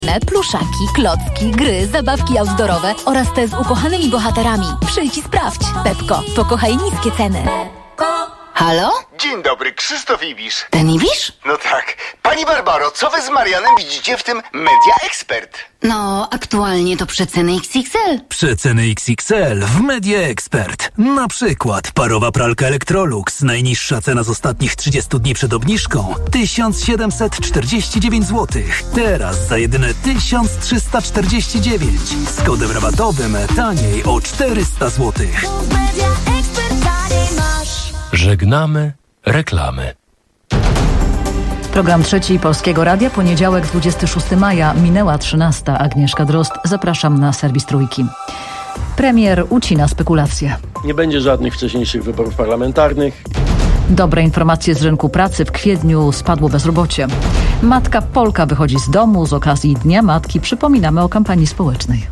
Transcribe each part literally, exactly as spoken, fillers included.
Pluszaki, klocki, gry, zabawki outdoorowe oraz te z ukochanymi bohaterami. Przyjdź i sprawdź. Pepko, pokochaj niskie ceny. Halo? Dzień dobry, Krzysztof Ibisz. Ten Ibisz? No tak. Pani Barbaro, co wy z Marianem widzicie w tym Media Expert? No, aktualnie to przeceny X X L. Przeceny X X L w Media Expert. Na przykład parowa pralka Electrolux. Najniższa cena z ostatnich trzydziestu dni przed obniżką tysiąc siedemset czterdzieści dziewięć złotych. Teraz za jedyne tysiąc trzysta czterdzieści dziewięć. Z kodem rabatowym taniej o czterysta złotych. Żegnamy reklamy. Program trzeci Polskiego Radia, poniedziałek dwudziestego szóstego maja, minęła trzynasta. Agnieszka Drozd, zapraszam na serwis Trójki. Premier ucina spekulacje. Nie będzie żadnych wcześniejszych wyborów parlamentarnych. Dobre informacje z rynku pracy. W kwietniu spadło bezrobocie. Matka Polka wychodzi z domu. Z okazji Dnia Matki przypominamy o kampanii społecznej.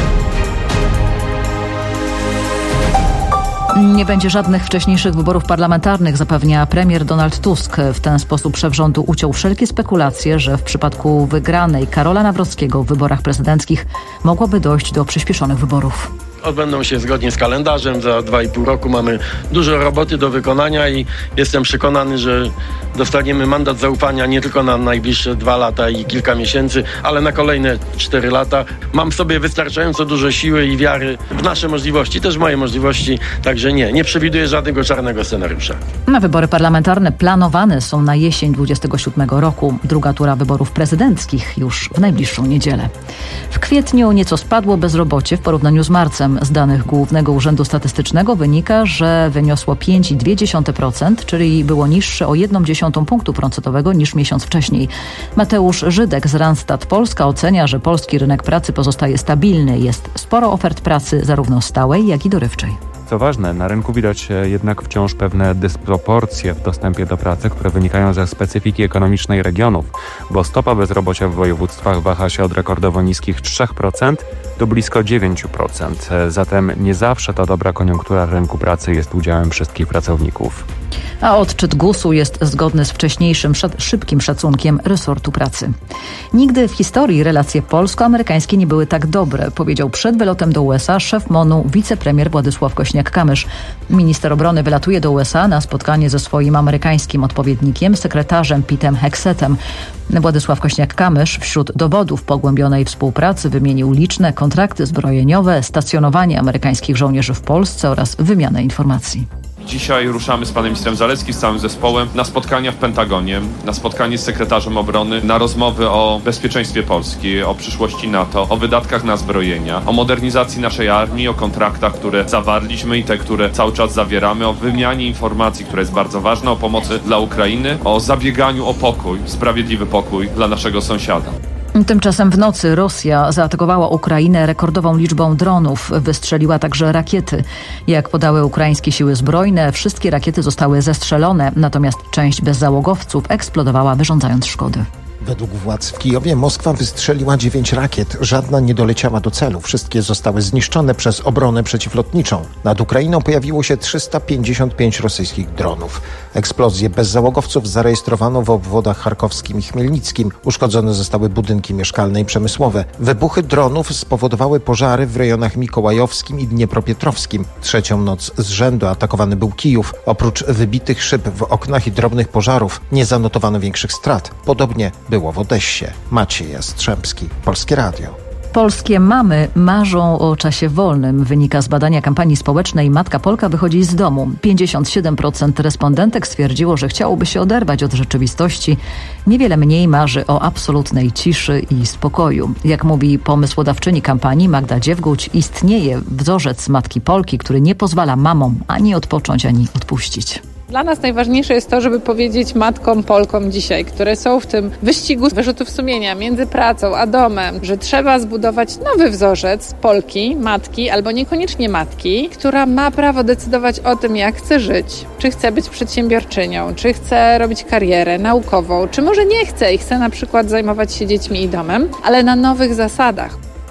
Nie będzie żadnych wcześniejszych wyborów parlamentarnych, zapewnia premier Donald Tusk. W ten sposób szef rządu uciął wszelkie spekulacje, że w przypadku wygranej Karola Nawrockiego w wyborach prezydenckich mogłoby dojść do przyspieszonych wyborów. Odbędą się zgodnie z kalendarzem. Za dwa i pół roku mamy dużo roboty do wykonania i jestem przekonany, że dostaniemy mandat zaufania nie tylko na najbliższe dwa lata i kilka miesięcy, ale na kolejne cztery lata. Mam w sobie wystarczająco dużo siły i wiary w nasze możliwości, też moje możliwości, także nie, nie przewiduję żadnego czarnego scenariusza. Na wybory parlamentarne planowane są na jesień dwudziestego siódmego roku. Druga tura wyborów prezydenckich już w najbliższą niedzielę. W kwietniu nieco spadło bezrobocie w porównaniu z marcem. Z danych Głównego Urzędu Statystycznego wynika, że wyniosło pięć przecinek dwa procent, czyli było niższe o jedną dziesiątą punktu procentowego niż miesiąc wcześniej. Mateusz Żydek z Randstad Polska ocenia, że polski rynek pracy pozostaje stabilny. Jest sporo ofert pracy zarówno stałej, jak i dorywczej. Co ważne, na rynku widać jednak wciąż pewne dysproporcje w dostępie do pracy, które wynikają ze specyfiki ekonomicznej regionów, bo stopa bezrobocia w województwach waha się od rekordowo niskich trzy procent do blisko dziewięć procent. Zatem nie zawsze ta dobra koniunktura rynku pracy jest udziałem wszystkich pracowników. A odczyt gusu jest zgodny z wcześniejszym szybkim szacunkiem resortu pracy. Nigdy w historii relacje polsko-amerykańskie nie były tak dobre, powiedział przed wylotem do U S A szef MONU wicepremier Władysław Kośniak-Kamysz. Minister obrony wylatuje do U S A na spotkanie ze swoim amerykańskim odpowiednikiem, sekretarzem Petem Hexetem. Władysław Kośniak-Kamysz wśród dowodów pogłębionej współpracy wymienił liczne kontrakty zbrojeniowe, stacjonowanie amerykańskich żołnierzy w Polsce oraz wymianę informacji. Dzisiaj ruszamy z panem ministrem Zalewskim, z całym zespołem na spotkania w Pentagonie, na spotkanie z sekretarzem obrony, na rozmowy o bezpieczeństwie Polski, o przyszłości NATO, o wydatkach na zbrojenia, o modernizacji naszej armii, o kontraktach, które zawarliśmy i te, które cały czas zawieramy, o wymianie informacji, która jest bardzo ważna, o pomocy dla Ukrainy, o zabieganiu o pokój, sprawiedliwy pokój dla naszego sąsiada. Tymczasem w nocy Rosja zaatakowała Ukrainę rekordową liczbą dronów. Wystrzeliła także rakiety. Jak podały ukraińskie siły zbrojne, wszystkie rakiety zostały zestrzelone, natomiast część bezzałogowców eksplodowała, wyrządzając szkody. Według władz w Kijowie Moskwa wystrzeliła dziewięć rakiet. Żadna nie doleciała do celu. Wszystkie zostały zniszczone przez obronę przeciwlotniczą. Nad Ukrainą pojawiło się trzysta pięćdziesiąt pięć rosyjskich dronów. Eksplozje bezzałogowców zarejestrowano w obwodach charkowskim i chmielnickim. Uszkodzone zostały budynki mieszkalne i przemysłowe. Wybuchy dronów spowodowały pożary w rejonach mikołajowskim i dniepropietrowskim. Trzecią noc z rzędu atakowany był Kijów. Oprócz wybitych szyb w oknach i drobnych pożarów nie zanotowano większych strat. Podobnie było w Odessie. Maciej Jastrzębski, Polskie Radio. Polskie mamy marzą o czasie wolnym. Wynika z badania kampanii społecznej Matka Polka wychodzi z domu. pięćdziesiąt siedem procent respondentek stwierdziło, że chciałoby się oderwać od rzeczywistości. Niewiele mniej marzy o absolutnej ciszy i spokoju. Jak mówi pomysłodawczyni kampanii Magda Dziewguć, istnieje wzorzec Matki Polki, który nie pozwala mamom ani odpocząć, ani odpuścić. Dla nas najważniejsze jest to, żeby powiedzieć matkom Polkom dzisiaj, które są w tym wyścigu wyrzutów sumienia między pracą a domem, że trzeba zbudować nowy wzorzec Polki, matki albo niekoniecznie matki, która ma prawo decydować o tym, jak chce żyć. Czy chce być przedsiębiorczynią, czy chce robić karierę naukową, czy może nie chce i chce na przykład zajmować się dziećmi i domem, ale na nowych zasadach.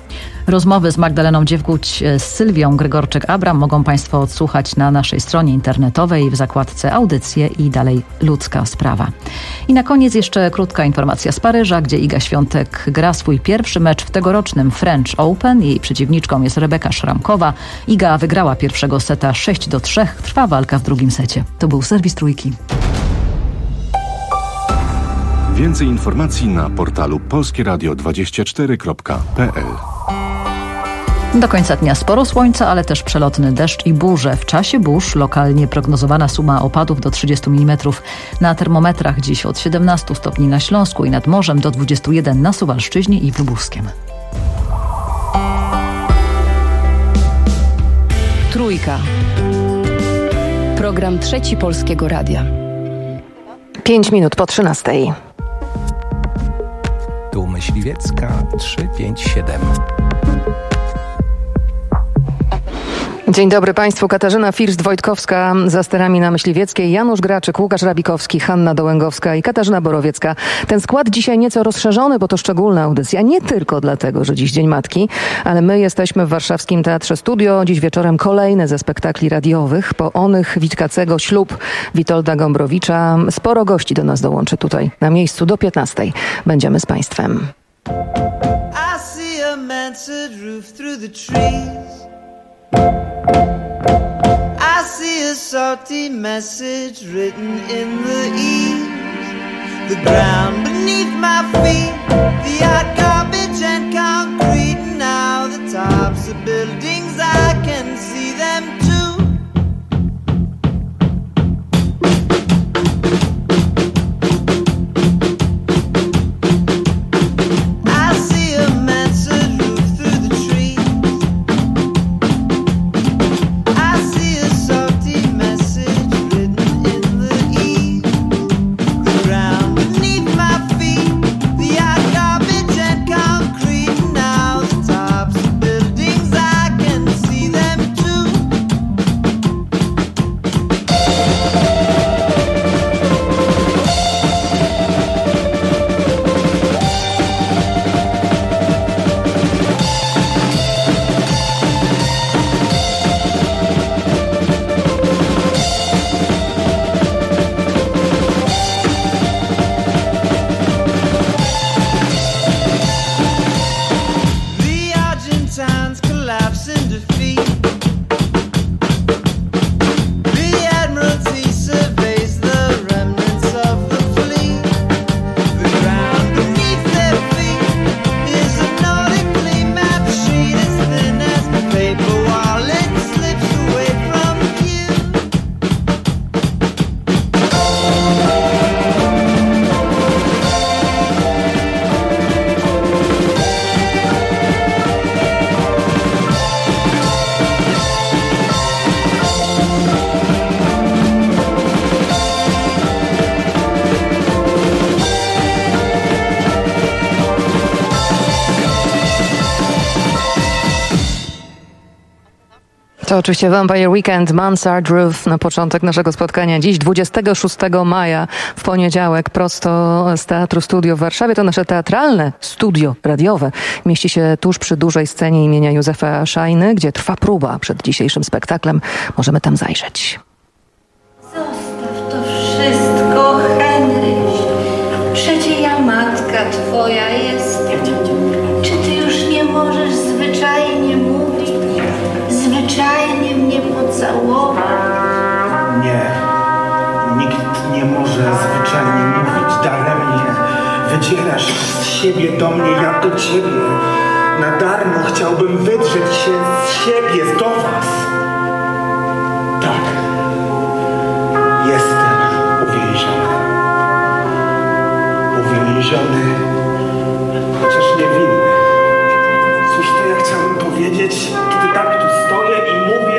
Rozmowy z Magdaleną Dziewguć, z Sylwią Grygorczyk-Abram mogą Państwo odsłuchać na naszej stronie internetowej w zakładce audycje i dalej ludzka sprawa. I na koniec jeszcze krótka informacja z Paryża, gdzie Iga Świątek gra swój pierwszy mecz w tegorocznym French Open. Jej przeciwniczką jest Rebeka Szramkowa. Iga wygrała pierwszego seta sześć do trzech. Trwa walka w drugim secie. To był serwis Trójki. Więcej informacji na portalu polskie radio dwadzieścia cztery kropka p l. Do końca dnia sporo słońca, ale też przelotny deszcz i burze. W czasie burz lokalnie prognozowana suma opadów do trzydziestu milimetrów. Na termometrach dziś od siedemnastu stopni na Śląsku i nad morzem do dwudziestu jeden na Suwalszczyźnie i w Lubuskiem. Trójka. Program Trzeci Polskiego Radia. Pięć minut po trzynastej. Tu Myśliwiecka trzy pięć siedem. Dzień dobry Państwu. Katarzyna First-Wojtkowska za sterami na Myśliwieckiej, Janusz Graczyk, Łukasz Rabikowski, Hanna Dołęgowska i Katarzyna Borowiecka. Ten skład dzisiaj nieco rozszerzony, bo to szczególna audycja. Nie tylko dlatego, że dziś Dzień Matki, ale my jesteśmy w warszawskim Teatrze Studio. Dziś wieczorem kolejne ze spektakli radiowych. Po Onych Witkacego Ślub Witolda Gombrowicza. Sporo gości do nas dołączy tutaj na miejscu do piętnastej. Będziemy z Państwem. I see a mansard roof through the trees. I see a salty message written in the eaves. The ground beneath my feet, the hot garbage and concrete. Now the tops of buildings, I can see them too. I see a mansard roof through the trees. I see a salty message written in the eaves. The ground beneath my feet, the hot garbage and concrete. Now the tops of buildings, I can see them too. The Argentines collapse in defeat. The Admiralty surveys the remnants of the fleet. The ground beneath their feet is a nautically mapped sheet as thin as paper while it slips away from view. To oczywiście Vampire Weekend, Mansard Roof na początek naszego spotkania dziś, dwudziestego szóstego maja, w poniedziałek, prosto z Teatru Studio w Warszawie. To nasze teatralne studio radiowe. Mieści się tuż przy dużej scenie imienia Józefa Szajny, gdzie trwa próba przed dzisiejszym spektaklem. Możemy tam zajrzeć. Zostaw to wszystko, Henryś. Przecie ja matka twoja jestem. Czy ty już nie możesz zwyczajnie mówić? Zwyczajnie mnie pocałować? Nie. Nikt nie może zwyczajnie mówić daremnie. Wydzierasz z siebie do mnie, ja do ciebie. Na darmo chciałbym wydrzeć się z siebie, do was. Tak. Jestem uwięziony. Uwięziony, chociaż niewinny. Cóż to ja chciałem powiedzieć, kiedy tak tu stoję i mówię?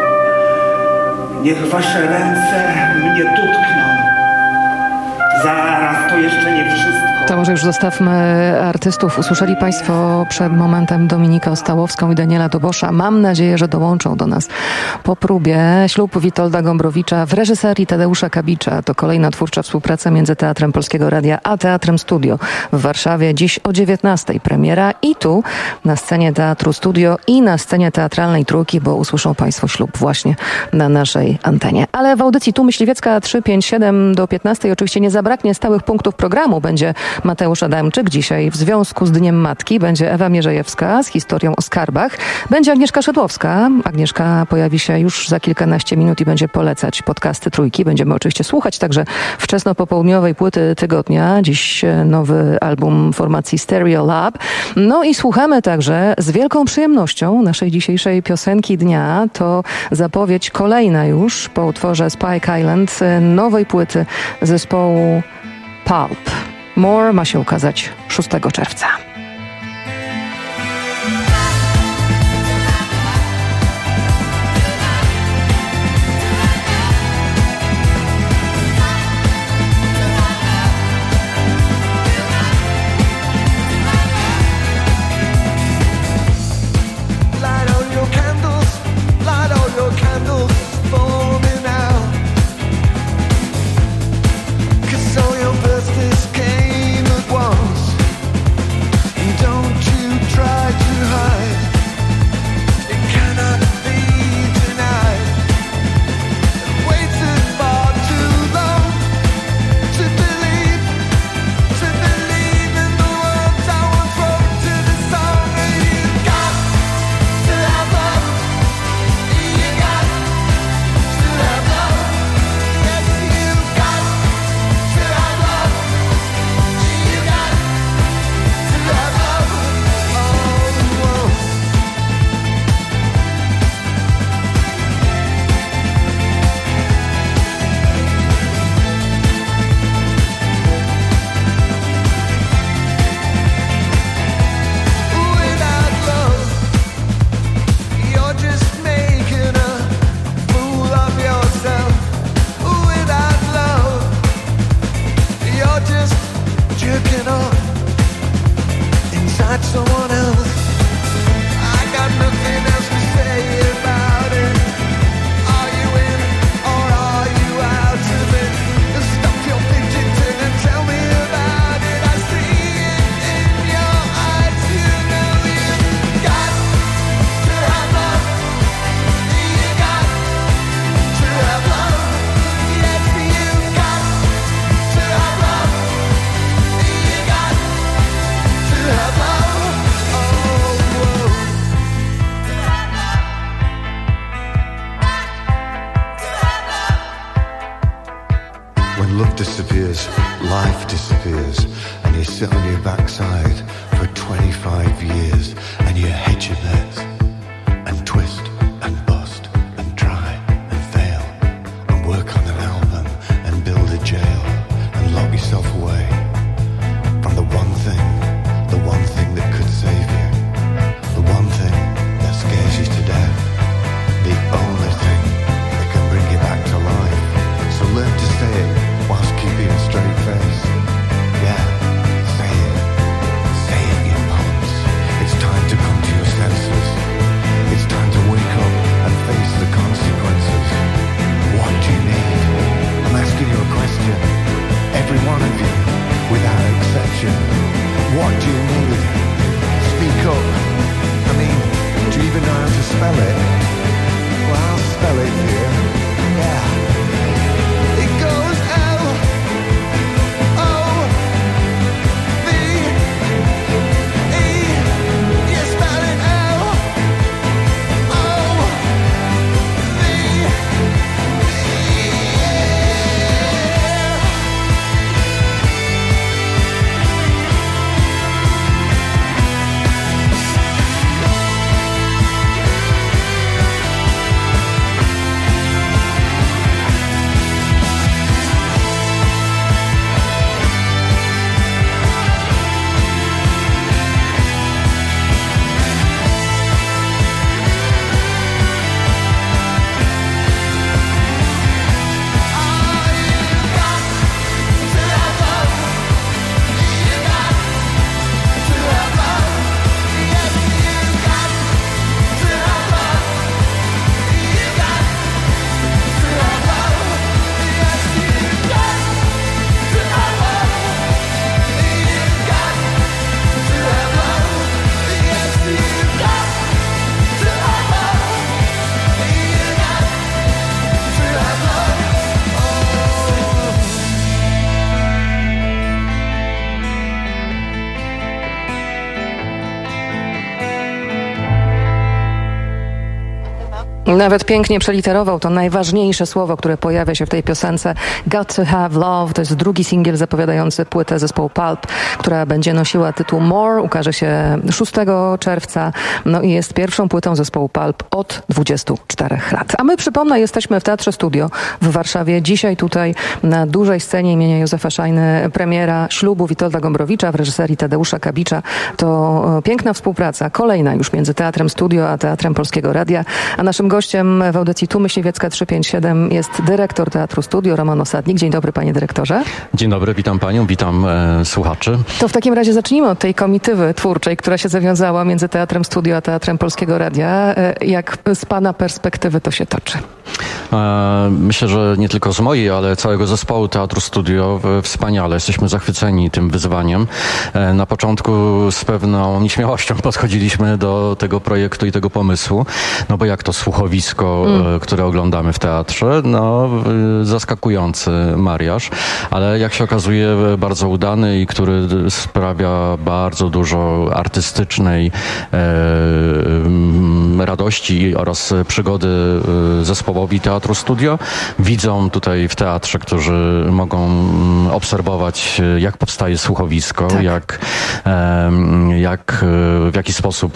Niech wasze ręce mnie dotkną. Zaraz, to jeszcze nie wszystko. To może może już zostawmy artystów. Usłyszeli Państwo przed momentem Dominikę Ostałowską i Daniela Dobosza. Mam nadzieję, że dołączą do nas po próbie. Ślub Witolda Gombrowicza w reżyserii Tadeusza Kabicza. To kolejna twórcza współpraca między Teatrem Polskiego Radia a Teatrem Studio w Warszawie. Dziś o dziewiętnastej premiera i tu na scenie Teatru Studio i na scenie teatralnej Trójki, bo usłyszą Państwo ślub właśnie na naszej antenie. Ale w audycji Tu Myśliwiecka trzy pięć siedem do piętnastej oczywiście nie zabraknie stałych punktów programu. Będzie Mateusz Adamczyk dzisiaj w związku z Dniem Matki. Będzie Ewa Mierzejewska z historią o skarbach. Będzie Agnieszka Szydłowska. Agnieszka pojawi się już za kilkanaście minut i będzie polecać podcasty Trójki. Będziemy oczywiście słuchać także wczesnopopołudniowej płyty tygodnia. Dziś nowy album formacji Stereo Lab. No i słuchamy także z wielką przyjemnością naszej dzisiejszej piosenki dnia. To zapowiedź kolejna już po utworze Spike Island nowej płyty zespołu Pulp. More ma się ukazać szóstego czerwca. Whilst keeping a straight face. Yeah, say it. Nawet pięknie przeliterował to najważniejsze słowo, które pojawia się w tej piosence. Got to have love. To jest drugi singiel zapowiadający płytę zespołu Pulp, która będzie nosiła tytuł More. Ukaże się szóstego czerwca. No i jest pierwszą płytą zespołu Pulp od dwudziestu czterech lat. A my, przypomnę, jesteśmy w Teatrze Studio w Warszawie. Dzisiaj tutaj na dużej scenie imienia Józefa Szajny premiera Ślubu Witolda Gombrowicza w reżyserii Tadeusza Kabicza. To piękna współpraca, kolejna już między Teatrem Studio a Teatrem Polskiego Radia. A naszym gościem w audycji Tu Myśliwiecka trzysta pięćdziesiąt siedem jest dyrektor Teatru Studio, Roman Osadnik. Dzień dobry, panie dyrektorze. Dzień dobry, witam panią, witam e, słuchaczy. To w takim razie zacznijmy od tej komitywy twórczej, która się zawiązała między Teatrem Studio a Teatrem Polskiego Radia. E, jak z pana perspektywy to się toczy? E, myślę, że nie tylko z mojej, ale całego zespołu Teatru Studio e, wspaniale. Jesteśmy zachwyceni tym wyzwaniem. E, na początku z pewną nieśmiałością podchodziliśmy do tego projektu i tego pomysłu, no bo jak to słuchowisko, mm. e, które oglądamy w teatrze, no e, zaskakujący mariaż, ale jak się okazuje bardzo udany i który sprawia bardzo dużo artystycznej e, radości oraz przygody zespołowi Teatru Studio. Widzą tutaj w teatrze, którzy mogą obserwować, jak powstaje słuchowisko, tak. jak, e, jak w jaki sposób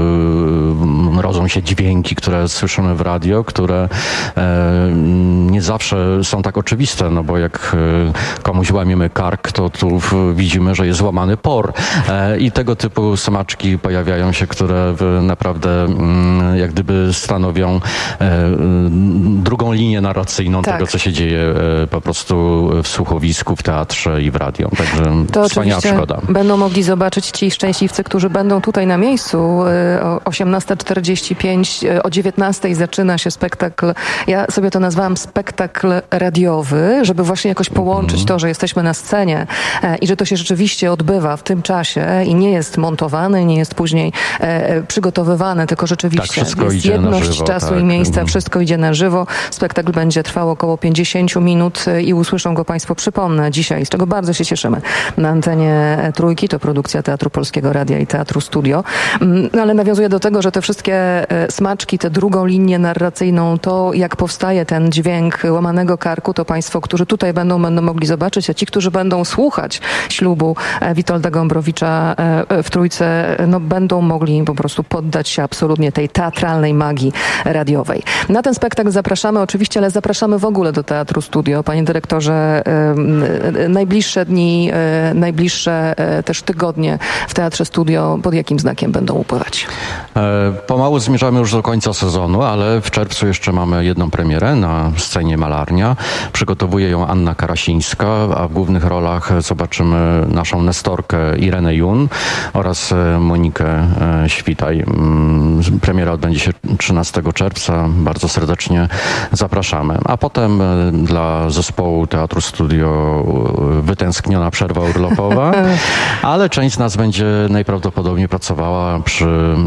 e, rodzą się dźwięki, które słyszymy w radio, które e, nie zawsze są tak oczywiste, no bo jak e, komuś łamiemy kark, to tu widzimy, że jest łamany por. E, I tego typu smaczki pojawiają się, które w, naprawdę m, jak gdyby stanowią e, drugą linię narracyjną tak. tego, co się dzieje e, po prostu w słuchowisku, w teatrze i w radio. Także to wspaniała przygoda. Będą mogli zobaczyć ci szczęśliwcy, którzy będą tutaj na miejscu. O osiemnasta czterdzieści pięć, o dziewiętnastej zaczyna się spektakl. Ja sobie to nazwałam spektakl radiowy, żeby właśnie jakoś połączyć mm. to, że jesteśmy na scenie e, i że to się rzeczywiście odbywa w tym czasie i nie jest montowany, nie jest później e, przygotowywany, tylko rzeczywiście tak, jest jedność żywo, czasu tak. i miejsca, wszystko idzie na żywo. Spektakl będzie trwał około pięćdziesiąt minut i usłyszą go państwo, przypomnę, dzisiaj, z czego bardzo się cieszymy, na antenie Trójki, to produkcja Teatru Polskiego Radia i Teatru Studio. No, ale nawiązuję do tego, że te wszystkie smaczki, tę drugą linię narracyjną, to jak powstaje ten dźwięk łamanego karku, to państwo, którzy tutaj będą, będą mogli zobaczyć, a ci, którzy będą słuchać Ślubu Witolda Gombrowicza w Trójce, no będą mogli po prostu poddać się absolutnie tej teatralnej magii radiowej. Na ten spektakl zapraszamy oczywiście, ale zapraszamy w ogóle do Teatru Studio. Panie dyrektorze, najbliższe dni, najbliższe też tygodnie w Teatrze Studio pod jakim znakiem będą upływać? Pomału zmierzamy już do końca sezonu, ale w czerwcu jeszcze mamy jedną premierę na scenie Malarnia. Przygotowuje ją Anna Karasińska, a w głównych rolach zobaczymy naszą Nestorkę Irenę Jun oraz Monikę Świtaj. Premiera odbędzie się trzynastego czerwca. Bardzo serdecznie zapraszamy. A potem dla zespołu Teatru Studio wytęskniona przerwa urlopowa, ale część z nas będzie najprawdopodobniej pracowała przy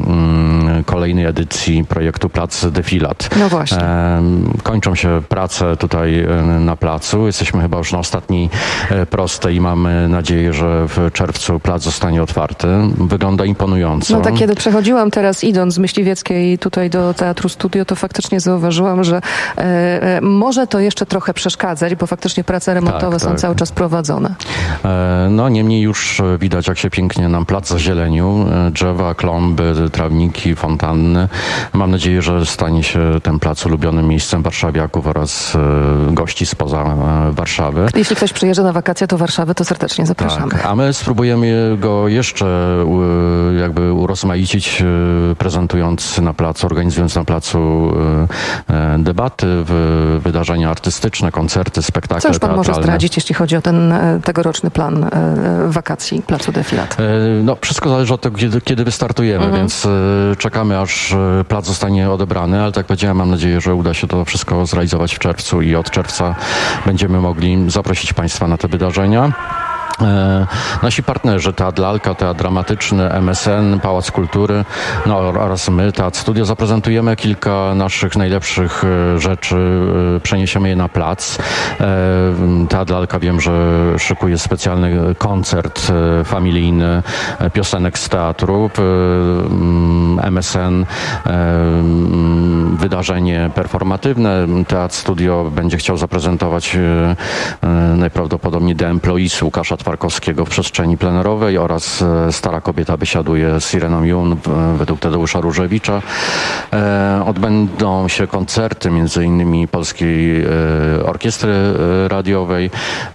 mm, kolejnej edycji projektu Plac Defilat. No właśnie. E, kończą się prace tutaj na placu. Jesteśmy chyba już na ostatniej prostej i mamy nadzieję, że w czerwcu plac zostanie otwarty. Wygląda imponująco. No tak, kiedy przechodziłam teraz, idąc z Myśliwieckiej tutaj do Teatru Studio, to faktycznie zauważyłam, że e, może to jeszcze trochę przeszkadzać, bo faktycznie prace remontowe tak, są tak. cały czas prowadzone. E, no niemniej już widać, jak się pięknie nam plac zazielenił. Drzewa, klomby, trawniki, fontanny. Mam nadzieję, że stanie się ten plac ulubionym miejscem warszawiaków oraz e, gości spoza e, Warszawy. Jeśli ktoś przyjeżdża na wakacje do Warszawy, to serdecznie zapraszamy. Tak, a my spróbujemy go jeszcze e, jakby urozmaicić, e, prezentując na placu, organizując na placu e, debaty, w, wydarzenia artystyczne, koncerty, spektakle Co już pan teatralne. może zdradzić, jeśli chodzi o ten tegoroczny plan wakacji Placu Defilat? No, wszystko zależy od tego, kiedy, kiedy wystartujemy, mhm. więc czekamy, aż plac zostanie odebrany, ale tak jak powiedziałem, mam nadzieję, że uda się to wszystko zrealizować w czerwcu i od czerwca będziemy mogli zaprosić państwa na te wydarzenia. E, nasi partnerzy, Teatr Lalka, Teatr Dramatyczny, M S N, Pałac Kultury, no oraz my, Teatr Studio, zaprezentujemy kilka naszych najlepszych e, rzeczy, e, przeniesiemy je na plac. E, Teatr Lalka, wiem, że szykuje specjalny koncert e, familijny, e, piosenek z teatru. M S N, wydarzenie performatywne. Teatr Studio będzie chciał zaprezentować najprawdopodobniej The Employees Łukasza Twarkowskiego w przestrzeni plenerowej oraz Stara kobieta wysiaduje z Ireną Jun według Tadeusza Różewicza. Odbędą się koncerty między innymi Polskiej Orkiestry Radiowej.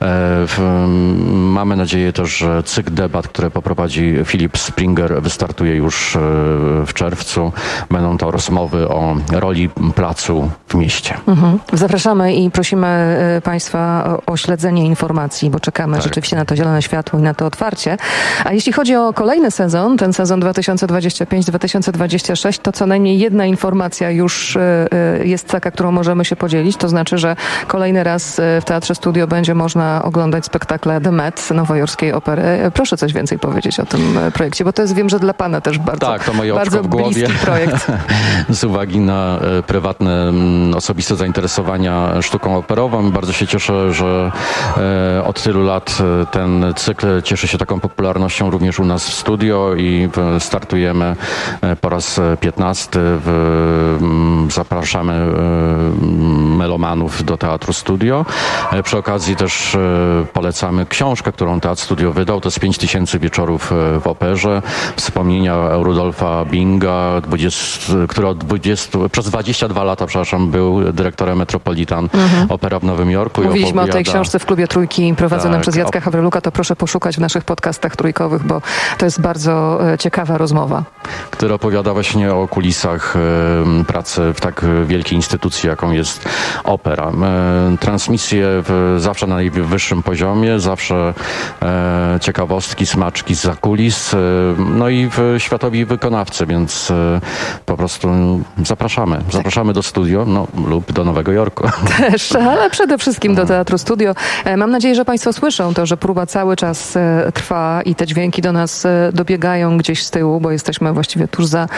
Mamy nadzieję też, że cykl debat, które poprowadzi Filip Springer, wystartuje już w czerwcu. Będą to rozmowy o roli placu w mieście. Mhm. Zapraszamy i prosimy Państwa o, o śledzenie informacji, bo czekamy tak. rzeczywiście na to zielone światło i na to otwarcie. A jeśli chodzi o kolejny sezon, ten sezon dwa tysiące dwudziesty piąty dwa tysiące dwudziesty szósty, to co najmniej jedna informacja już jest taka, którą możemy się podzielić. To znaczy, że kolejny raz w Teatrze Studio będzie można oglądać spektakle The Met nowojorskiej opery. Proszę coś więcej powiedzieć o tym projekcie, bo to jest, wiem, że dla Pana też bardzo, tak, to moje bardzo w głowie. bliski projekt. Z uwagi na prywatne, osobiste zainteresowania sztuką operową. Bardzo się cieszę, że od tylu lat ten cykl cieszy się taką popularnością również u nas w studio i startujemy po raz piętnasty. Zapraszamy melomanów do Teatru Studio. Przy okazji też polecamy książkę, którą Teatr Studio wydał. To jest pięć tysięcy wieczorów w operze. Wspomnienia Rudolfa Binga, dwudziestu, który od dwudziestu, przez dwadzieścia dwa lata, przepraszam, był dyrektorem Metropolitan mhm. Opera w Nowym Jorku. Mówiliśmy opowiada... o tej książce w Klubie Trójki prowadzonym tak, przez Jacka Hawryluka, to proszę poszukać w naszych podcastach trójkowych, bo to jest bardzo ciekawa rozmowa. Który opowiada właśnie o kulisach y, pracy w tak wielkiej instytucji, jaką jest opera. Y, transmisje w, zawsze na najwyższym poziomie, zawsze y, ciekawostki, smaczki zza kulis, y, no i w, światowi wykonawcy, więc y, po prostu zapraszamy. Zapraszamy do studio, no lub do Nowego Jorku. Też, ale przede wszystkim do Teatru Studio. Mam nadzieję, że Państwo słyszą to, że próba cały czas trwa i te dźwięki do nas dobiegają gdzieś z tyłu, bo jesteśmy właściwie tuż za,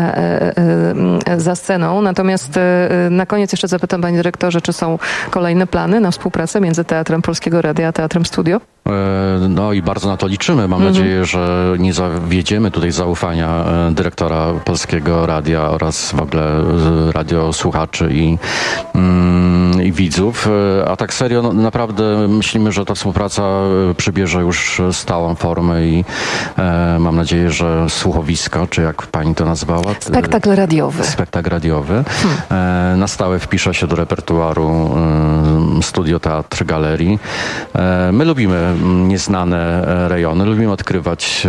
za sceną. Natomiast na koniec jeszcze zapytam, Panie Dyrektorze, czy są kolejne plany na współpracę między Teatrem Polskiego Radia a Teatrem Studio? No i bardzo na to liczymy. Mam mhm. nadzieję, że nie zawiedziemy tutaj zaufania dyrektora Polskiego Radia oraz w ogóle radiosłuchaczy i, mm, i widzów. A tak serio, no, naprawdę myślimy, że ta współpraca przybierze już stałą formę i e, mam nadzieję, że słuchowisko, czy jak pani to nazwała? Spektakl radiowy. Spektakl radiowy. Hmm. E, na stałe wpisze się do repertuaru e, Studio Teatr Galerii. E, my lubimy nieznane rejony, lubimy odkrywać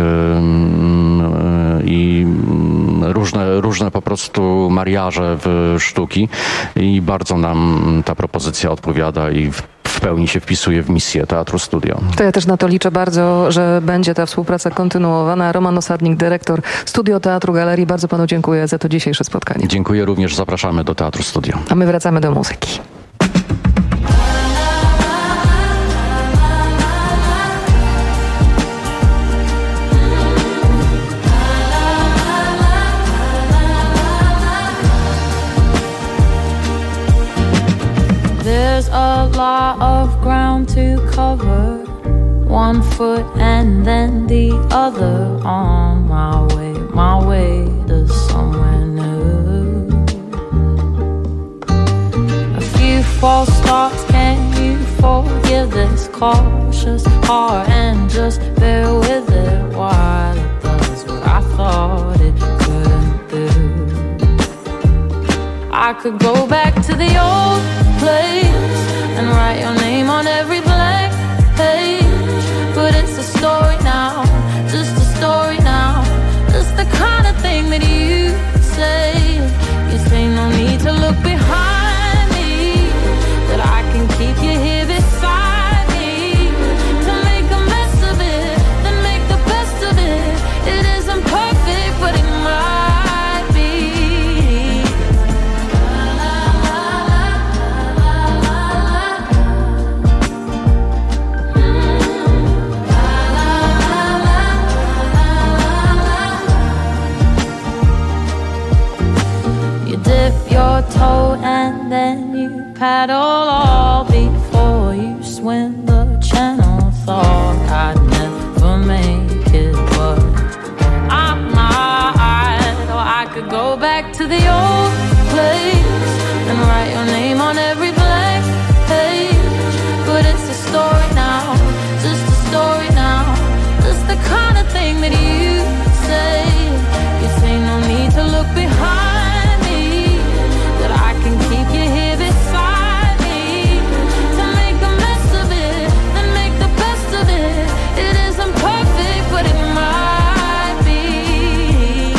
i różne, różne po prostu mariaże w sztuki i bardzo nam ta propozycja odpowiada i w w pełni się wpisuje w misję Teatru Studio. To ja też na to liczę bardzo, że będzie ta współpraca kontynuowana. Roman Osadnik, dyrektor Studio Teatru Galerii. Bardzo Panu dziękuję za to dzisiejsze spotkanie. Dziękuję również. Zapraszamy do Teatru Studio. A my wracamy do muzyki. There's a lot of ground to cover, one foot and then the other, on my way, my way to somewhere new. A few false starts, can you forgive this cautious heart and just bear with it while it does what I thought it couldn't do? I could go back to the old place and write your name on every blank page, but it's a story now, just a story now. It's the kind of thing that you say. You say no need to look behind me, that I can keep you here beside me, to make a mess of it, then make the best of it. It isn't perfect, but it might be. Your toe and then you paddle all before you swim the channel. Thought I'd never make it, but I might. Oh, I could back to the old place and write your name on every blank page. But it's a story now, just a story now. Just the kind of thing that you say. You say no need to look behind me, that I can keep you here beside me. To make a mess of it, then make the best of it. It isn't perfect, but it might be.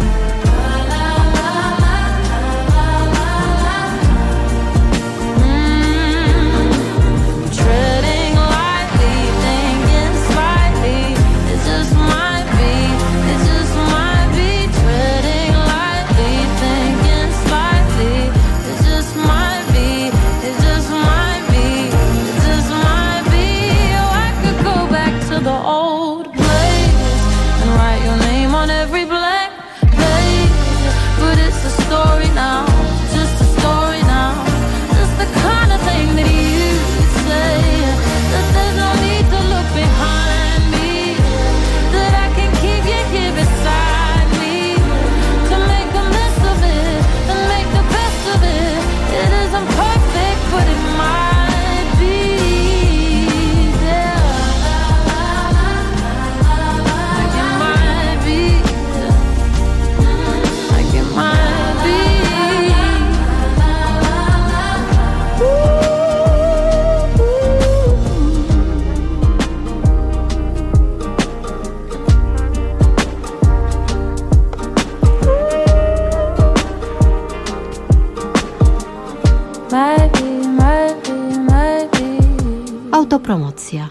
Mm, treading lightly, thinking slightly. It just might be, it just might be. Treading lightly, thinking slightly. It just might be, it just might be, it just might be. Oh, I could go back to the old place and write your name on every blank page. But it's a story now, just a story now. Just the kind of thing that you say, that there's no need to look behind me, that I can keep you here beside me. To make a mess of it, and make the best of it. It isn't perfect, but it might be there. Like it might be, like it might be. Might be, might be, might be. Autopromocja.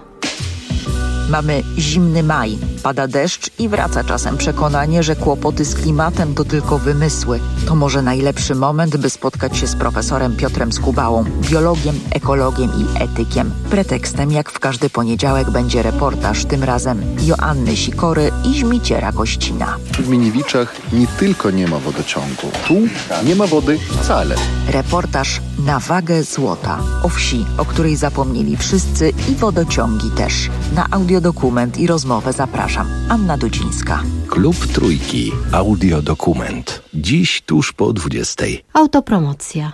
Mamy zimny maj, pada deszcz i wraca czasem przekonanie, że kłopoty z klimatem to tylko wymysły. To może najlepszy moment, by spotkać się z profesorem Piotrem Skubałą, biologiem, ekologiem i etykiem. Pretekstem, jak w każdy poniedziałek, będzie reportaż, tym razem Joanny Sikory i Żmiciera Kościna. W Miniewiczach nie tylko nie ma wodociągu, tu nie ma wody wcale. Reportaż na wagę złota, o wsi, o której zapomnieli wszyscy, i wodociągi też. Na audiodokument i rozmowę zapraszam. Anna Dudzińska. Klub Trójki. Audiodokument. Dziś tuż po dwudziestej. Autopromocja.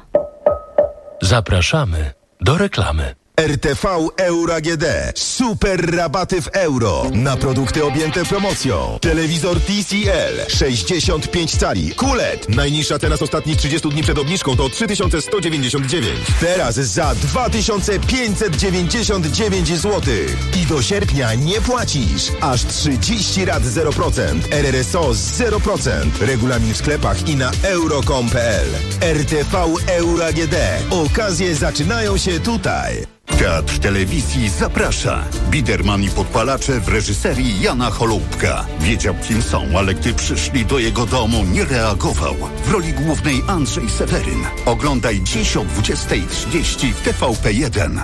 Zapraszamy do reklamy. R T V Euro A G D. Super rabaty w euro na produkty objęte promocją. Telewizor T C L sześćdziesiąt pięć cali. Q L E D. Najniższa cena z ostatnich trzydziestu dni przed obniżką to trzy tysiące sto dziewięćdziesiąt dziewięć. Teraz za dwa tysiące pięćset dziewięćdziesiąt dziewięć złotych. I do sierpnia nie płacisz. Aż trzydzieści rat zero procent. R R S O zero procent. Regulamin w sklepach i na euro kropka com kropka p l. R T V Euro A G D. Okazje zaczynają się tutaj. Teatr Telewizji zaprasza. Biderman i podpalacze w reżyserii Jana Choloupka. Wiedział, kim są, ale gdy przyszli do jego domu, nie reagował. W roli głównej Andrzej Seweryn. Oglądaj dziś o dwudziestej trzydzieści w T V P jeden.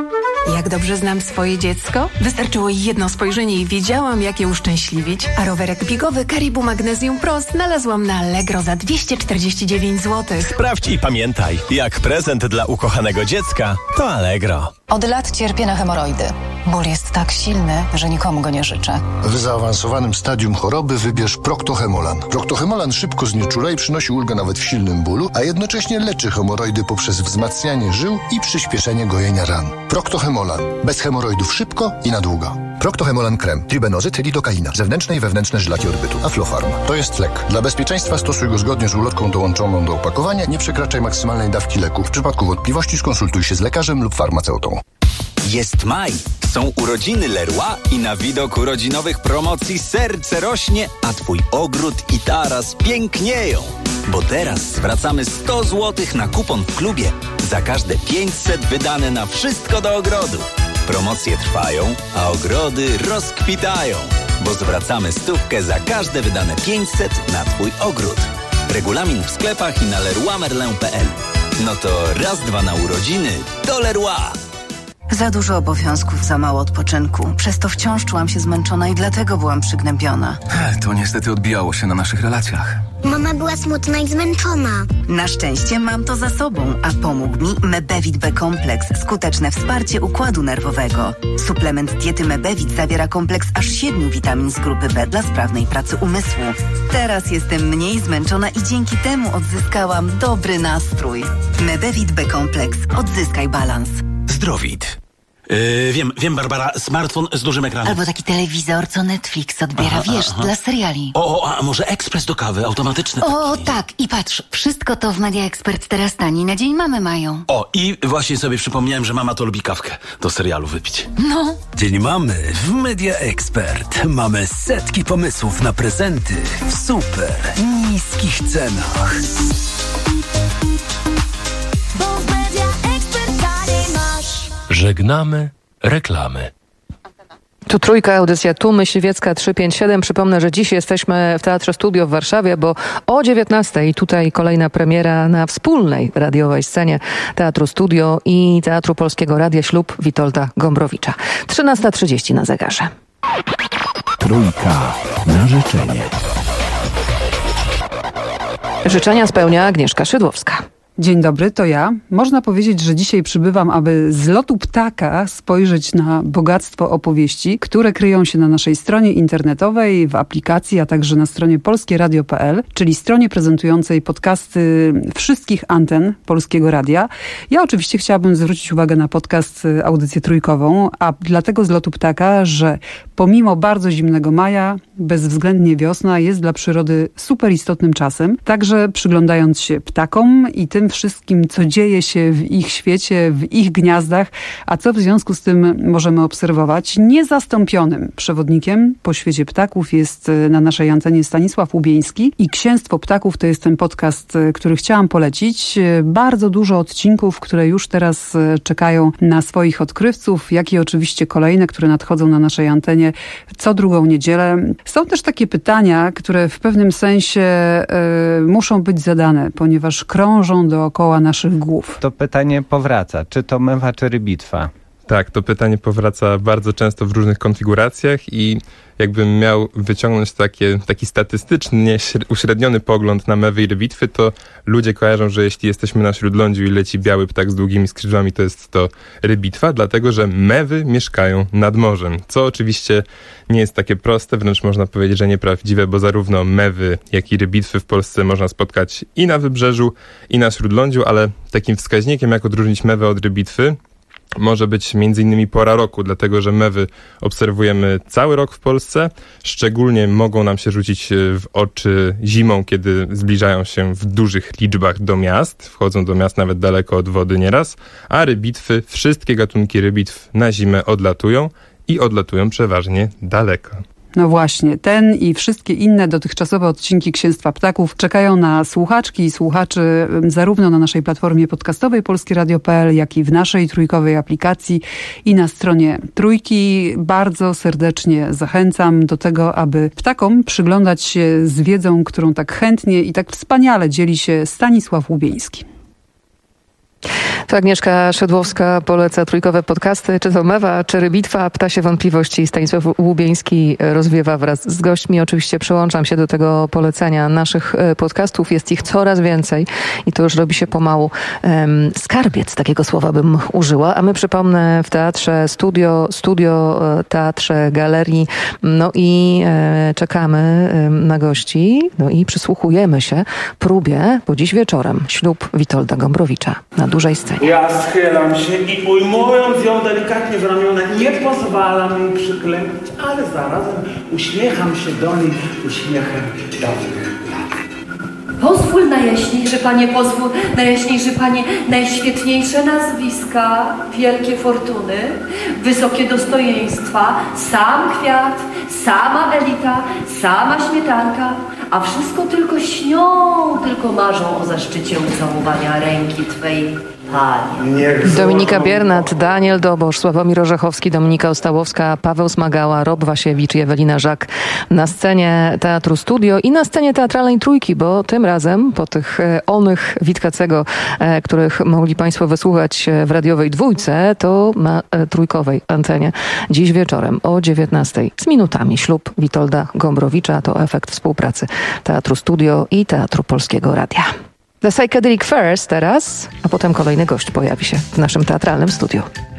Jak dobrze znam swoje dziecko? Wystarczyło jedno spojrzenie i wiedziałam, jak je uszczęśliwić. A rowerek biegowy Caribou Magnesium Pro znalazłam na Allegro za dwieście czterdzieści dziewięć złotych. Sprawdź i pamiętaj, jak prezent dla ukochanego dziecka, to Allegro. Od lat cierpię na hemoroidy. Ból jest tak silny, że nikomu go nie życzę. W zaawansowanym stadium choroby wybierz Proctohemolan. Proctohemolan szybko znieczula i przynosi ulgę nawet w silnym bólu, a jednocześnie leczy hemoroidy poprzez wzmacnianie żył i przyspieszenie gojenia ran. Proctohemolan. Bez hemoroidów szybko i na długo. Proctohemolan krem, tribenozyt, lidokaina, zewnętrzne i wewnętrzne żylaki odbytu, Aflofarm. To jest lek. Dla bezpieczeństwa stosuj go zgodnie z ulotką dołączoną do opakowania. Nie przekraczaj maksymalnej dawki leku. W przypadku wątpliwości skonsultuj się z lekarzem lub farmaceutą. Jest maj, są urodziny Leroy i na widok urodzinowych promocji serce rośnie, a twój ogród i taras pięknieją. Bo teraz zwracamy sto złotych na kupon w klubie za każde pięćset wydane na wszystko do ogrodu. Promocje trwają, a ogrody rozkwitają, bo zwracamy stówkę za każde wydane pięćset na twój ogród. Regulamin w sklepach i na leroy merlin kropka p l. No to raz, dwa na urodziny do Leroy. Za dużo obowiązków, za mało odpoczynku. Przez to wciąż czułam się zmęczona i dlatego byłam przygnębiona. To niestety odbijało się na naszych relacjach. Mama była smutna i zmęczona. Na szczęście mam to za sobą, a pomógł mi Mebevit B-kompleks, skuteczne wsparcie układu nerwowego. Suplement diety Mebevit zawiera kompleks aż siedmiu witamin z grupy B dla sprawnej pracy umysłu. Teraz jestem mniej zmęczona i dzięki temu odzyskałam dobry nastrój. Mebevit B-kompleks. Odzyskaj balans. Zdrowit. Yy, wiem, wiem, Barbara, smartfon z dużym ekranem. Albo taki telewizor, co Netflix odbiera, aha, wiesz, aha. dla seriali. O, o, a może ekspres do kawy, automatyczny taki. O, tak, i patrz, wszystko to w Media Expert teraz tani na Dzień Mamy mają. O, i właśnie sobie przypomniałem, że mama to lubi kawkę do serialu wypić. No. Dzień Mamy w Media Expert. Mamy setki pomysłów na prezenty w super niskich cenach. Żegnamy reklamy. Tu Trójka, audycja Tu Myśliwiecka trzysta pięćdziesiąt siedem. Przypomnę, że dziś jesteśmy w Teatrze Studio w Warszawie, bo o dziewiętnastej tutaj kolejna premiera na wspólnej radiowej scenie Teatru Studio i Teatru Polskiego Radia Ślub Witolda Gombrowicza. trzynasta trzydzieści na zegarze. Trójka na życzenie. Życzenia spełnia Agnieszka Szydłowska. Dzień dobry, to ja. Można powiedzieć, że dzisiaj przybywam, aby z lotu ptaka spojrzeć na bogactwo opowieści, które kryją się na naszej stronie internetowej, w aplikacji, a także na stronie polskie radio kropka p l, czyli stronie prezentującej podcasty wszystkich anten Polskiego Radia. Ja oczywiście chciałabym zwrócić uwagę na podcast Audycję Trójkową, a dlatego z lotu ptaka, że pomimo bardzo zimnego maja, bezwzględnie wiosna jest dla przyrody super istotnym czasem. Także przyglądając się ptakom i tym wszystkim, co dzieje się w ich świecie, w ich gniazdach, a co w związku z tym możemy obserwować. Niezastąpionym przewodnikiem po świecie ptaków jest na naszej antenie Stanisław Łubieński i Księstwo Ptaków to jest ten podcast, który chciałam polecić. Bardzo dużo odcinków, które już teraz czekają na swoich odkrywców, jak i oczywiście kolejne, które nadchodzą na naszej antenie co drugą niedzielę. Są też takie pytania, które w pewnym sensie y, muszą być zadane, ponieważ krążą dookoła naszych głów. To pytanie powraca. Czy to mewa, czy rybitwa? Tak, to pytanie powraca bardzo często w różnych konfiguracjach i jakbym miał wyciągnąć takie, taki statystycznie uśredniony pogląd na mewy i rybitwy, to ludzie kojarzą, że jeśli jesteśmy na śródlądziu i leci biały ptak z długimi skrzydłami, to jest to rybitwa, dlatego że mewy mieszkają nad morzem, co oczywiście nie jest takie proste, wręcz można powiedzieć, że nieprawdziwe, bo zarówno mewy, jak i rybitwy w Polsce można spotkać i na wybrzeżu, i na śródlądziu, ale takim wskaźnikiem, jak odróżnić mewę od rybitwy, może być między innymi pora roku, dlatego że mewy obserwujemy cały rok w Polsce. Szczególnie mogą nam się rzucić w oczy zimą, kiedy zbliżają się w dużych liczbach do miast. Wchodzą do miast nawet daleko od wody nieraz. A rybitwy, wszystkie gatunki rybitw na zimę odlatują i odlatują przeważnie daleko. No właśnie, ten i wszystkie inne dotychczasowe odcinki Księstwa Ptaków czekają na słuchaczki i słuchaczy zarówno na naszej platformie podcastowej polskie radio kropka p l, jak i w naszej trójkowej aplikacji i na stronie Trójki. Bardzo serdecznie zachęcam do tego, aby ptakom przyglądać się z wiedzą, którą tak chętnie i tak wspaniale dzieli się Stanisław Łubieński. To Agnieszka Szydłowska poleca trójkowe podcasty, czy to mewa, czy rybitwa. Ptasie wątpliwości Stanisław Łubieński rozwiewa wraz z gośćmi. Oczywiście przyłączam się do tego polecenia naszych podcastów. Jest ich coraz więcej i to już robi się pomału um, skarbiec, takiego słowa bym użyła. A my, przypomnę, w Teatrze Studio, Studio, Teatrze Galerii, no i e, czekamy e, na gości, no i przysłuchujemy się próbie, bo dziś wieczorem ślub Witolda Gombrowicza na dużej scenie. Ja schylam się i ujmując ją delikatnie w ramiona, nie pozwalam jej przyklęknąć, ale zarazem uśmiecham się do niej uśmiechem dawnych lat. Pozwól najjaśniejszy panie, pozwól najjaśniejszy panie, najświetniejsze nazwiska, wielkie fortuny, wysokie dostojeństwa, sam kwiat, sama elita, sama śmietanka, a wszystko tylko śnią, tylko marzą o zaszczycie ucałowania ręki twej Niech Dominika złożą- Biernat, Daniel Dobosz, Sławomir Orzechowski, Dominika Ostałowska, Paweł Smagała, Rob Wasiewicz i Ewelina Żak na scenie Teatru Studio i na scenie Teatralnej Trójki, bo tym razem po tych e, onych Witkacego, e, których mogli Państwo wysłuchać w radiowej dwójce, to na e, trójkowej antenie dziś wieczorem o dziewiętnastej z minutami ślub Witolda Gombrowicza. To efekt współpracy Teatru Studio i Teatru Polskiego Radia. The Psychedelic Furs teraz, a potem kolejny gość pojawi się w naszym teatralnym studiu.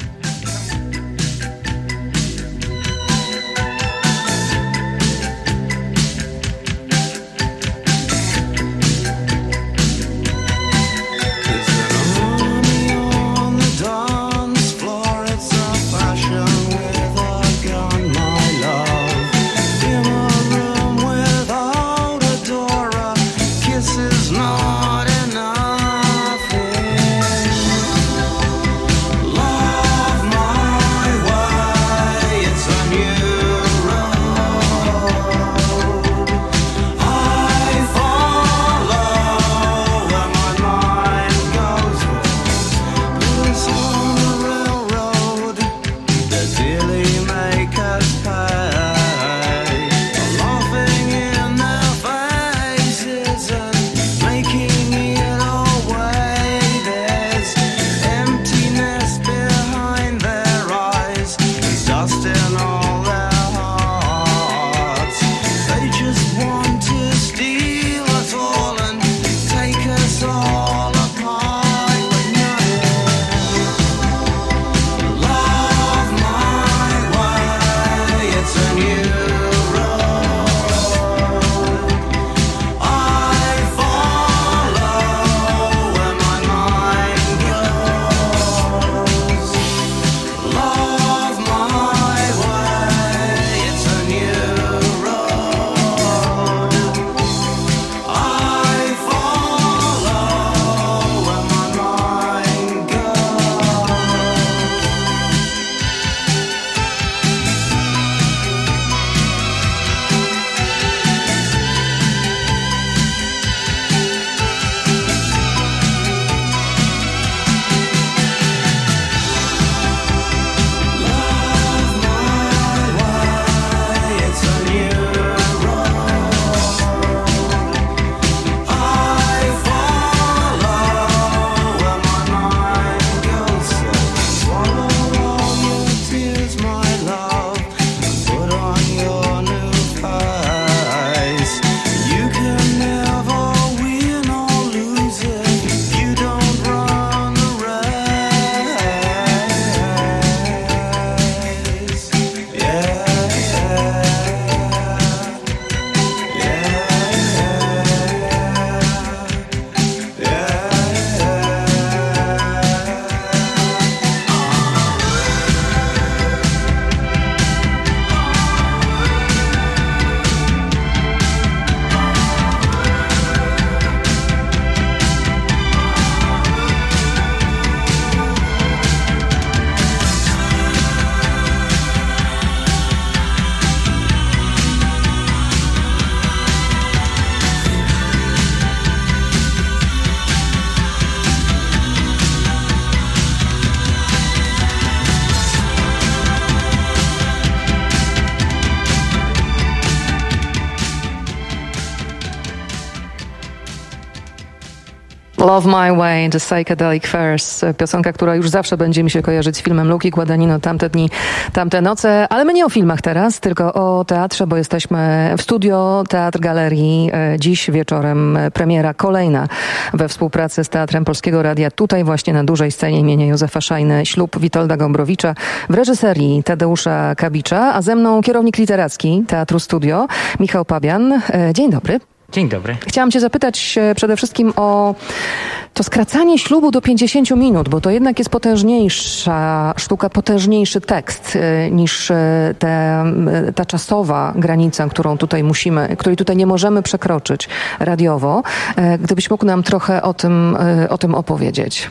Love My Way, The Psychedelic Furs. Piosenka, która już zawsze będzie mi się kojarzyć z filmem Luki Guadagnino, Tamte dni, tamte noce. Ale my nie o filmach teraz, tylko o teatrze, bo jesteśmy w studio Teatr Galerii. Dziś wieczorem premiera kolejna we współpracy z Teatrem Polskiego Radia. Tutaj właśnie na dużej scenie imienia Józefa Szajny ślub Witolda Gombrowicza w reżyserii Tadeusza Kabicza, a ze mną kierownik literacki Teatru Studio Michał Pabian. Dzień dobry. Dzień dobry. Chciałam cię zapytać przede wszystkim o to skracanie ślubu do pięćdziesięciu minut, bo to jednak jest potężniejsza sztuka, potężniejszy tekst niż te, ta czasowa granica, którą tutaj musimy, której tutaj nie możemy przekroczyć radiowo. Gdybyś mógł nam trochę o tym, o tym opowiedzieć.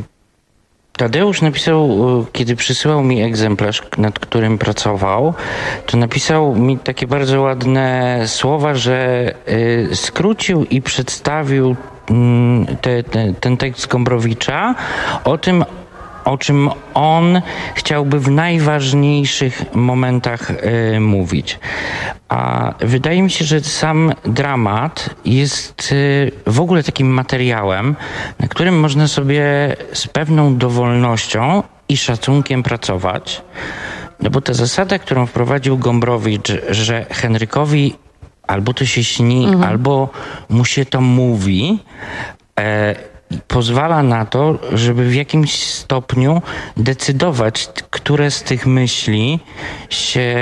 Tadeusz napisał, kiedy przysyłał mi egzemplarz, nad którym pracował, to napisał mi takie bardzo ładne słowa, że y, skrócił i przedstawił te, te, ten tekst Gombrowicza o tym, o czym on chciałby w najważniejszych momentach y, mówić. A wydaje mi się, że sam dramat jest y, w ogóle takim materiałem, na którym można sobie z pewną dowolnością i szacunkiem pracować. No bo ta zasada, którą wprowadził Gombrowicz, że Henrykowi albo to się śni, mhm. albo mu się to mówi, e, pozwala na to, żeby w jakimś stopniu decydować, które z tych myśli się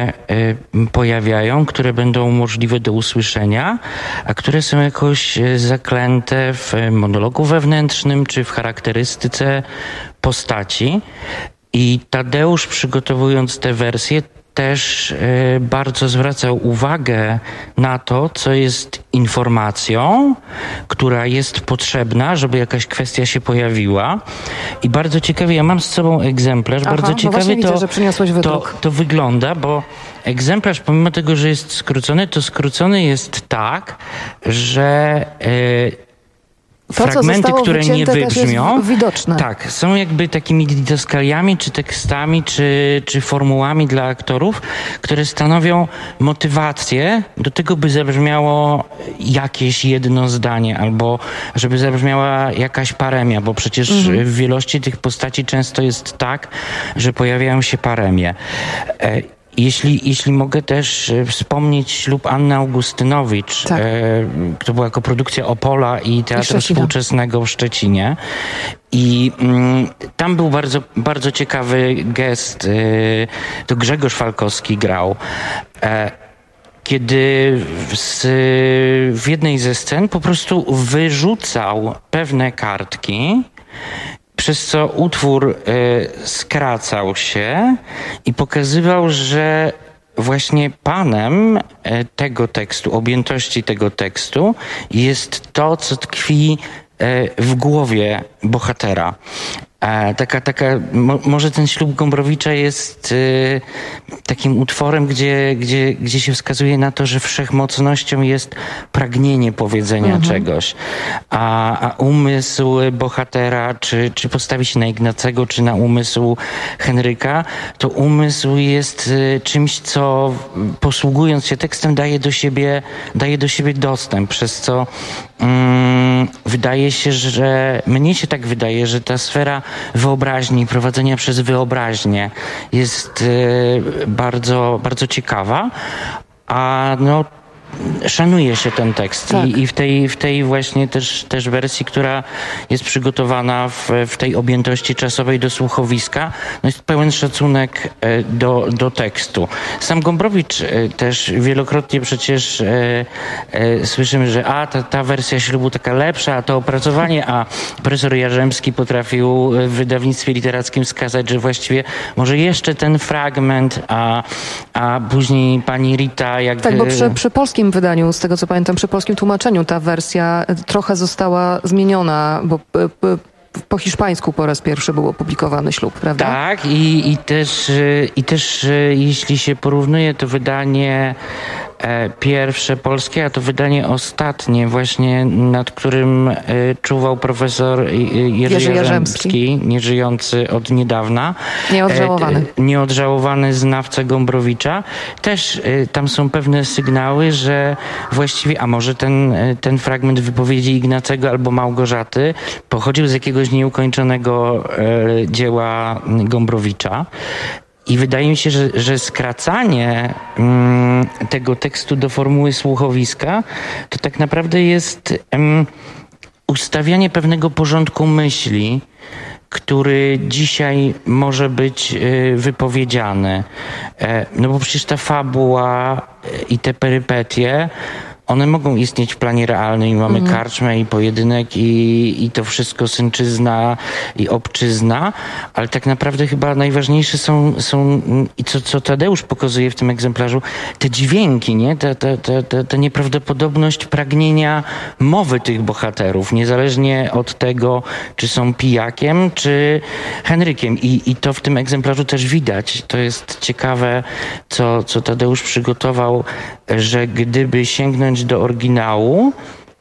y, pojawiają, które będą możliwe do usłyszenia, a które są jakoś zaklęte w monologu wewnętrznym czy w charakterystyce postaci. I Tadeusz, przygotowując tę wersję, też y, bardzo zwracał uwagę na to, co jest informacją, która jest potrzebna, żeby jakaś kwestia się pojawiła. I bardzo ciekawie, ja mam z sobą egzemplarz, Aha, bardzo no ciekawie widzę, to, że przyniosłeś wydruk. to, to wygląda, bo egzemplarz, pomimo tego, że jest skrócony, to skrócony jest tak, że y, To, fragmenty, które nie wybrzmią, widoczne. Tak, są jakby takimi didaskaliami, czy tekstami, czy, czy formułami dla aktorów, które stanowią motywację do tego, by zabrzmiało jakieś jedno zdanie, albo żeby zabrzmiała jakaś paremia, bo przecież mhm. w wielości tych postaci często jest tak, że pojawiają się paremie. Jeśli, jeśli mogę też wspomnieć ślub Anny Augustynowicz, tak. e, to była koprodukcja Opola i Teatru I Współczesnego w Szczecinie. I mm, tam był bardzo, bardzo ciekawy gest, e, to Grzegorz Falkowski grał. E, kiedy w, w jednej ze scen po prostu wyrzucał pewne kartki, przez co utwór y, skracał się i pokazywał, że właśnie panem y, tego tekstu, objętości tego tekstu jest to, co tkwi y, w głowie bohatera. E, taka, taka, mo, może ten ślub Gombrowicza jest y, takim utworem, gdzie, gdzie, gdzie się wskazuje na to, że wszechmocnością jest pragnienie powiedzenia mhm. czegoś, a, a umysł bohatera, czy, czy postawi się na Ignacego, czy na umysł Henryka, to umysł jest y, czymś, co posługując się tekstem daje do siebie, daje do siebie dostęp, przez co mm, wydaje się, że mnie się tak wydaje, że ta sfera wyobraźni, prowadzenia przez wyobraźnię jest y, bardzo, bardzo ciekawa, a no szanuje się ten tekst tak. I, i w tej, w tej właśnie też, też wersji, która jest przygotowana w, w tej objętości czasowej do słuchowiska, no jest pełen szacunek do, do tekstu. Sam Gombrowicz też wielokrotnie przecież e, e, słyszymy, że a ta, ta wersja ślubu taka lepsza, a to opracowanie, a profesor Jarzębski potrafił w wydawnictwie literackim wskazać, że właściwie może jeszcze ten fragment, a, a później pani Rita jak... Tak, bo przy, przy polskim wydaniu, z tego co pamiętam, przy polskim tłumaczeniu ta wersja trochę została zmieniona, bo p, p, po hiszpańsku po raz pierwszy był opublikowany ślub, prawda? Tak, i, i, też, i też jeśli się porównuje to wydanie e, pierwsze polskie, a to wydanie ostatnie właśnie, nad którym e, czuwał profesor Jerzy, Jerzy Jarzębski, nieżyjący od niedawna. Nieodżałowany. E, nieodżałowany znawca Gombrowicza. Też e, tam są pewne sygnały, że właściwie, a może ten, ten fragment wypowiedzi Ignacego albo Małgorzaty pochodził z jakiegoś nieukończonego e, dzieła Gombrowicza. I wydaje mi się, że, że skracanie mm, tego tekstu do formuły słuchowiska to tak naprawdę jest um, ustawianie pewnego porządku myśli, który dzisiaj może być y, wypowiedziany. E, no bo przecież ta fabuła i te perypetie, one mogą istnieć w planie realnym i mamy mhm. karczmę i pojedynek i, i to wszystko synczyzna i obczyzna, ale tak naprawdę chyba najważniejsze są, są i co, co Tadeusz pokazuje w tym egzemplarzu, te dźwięki, nie? Ta, ta, ta, ta, ta nieprawdopodobność pragnienia mowy tych bohaterów, niezależnie od tego, czy są pijakiem, czy Henrykiem. I, i to w tym egzemplarzu też widać. To jest ciekawe, co, co Tadeusz przygotował, że gdyby sięgnąć do oryginału,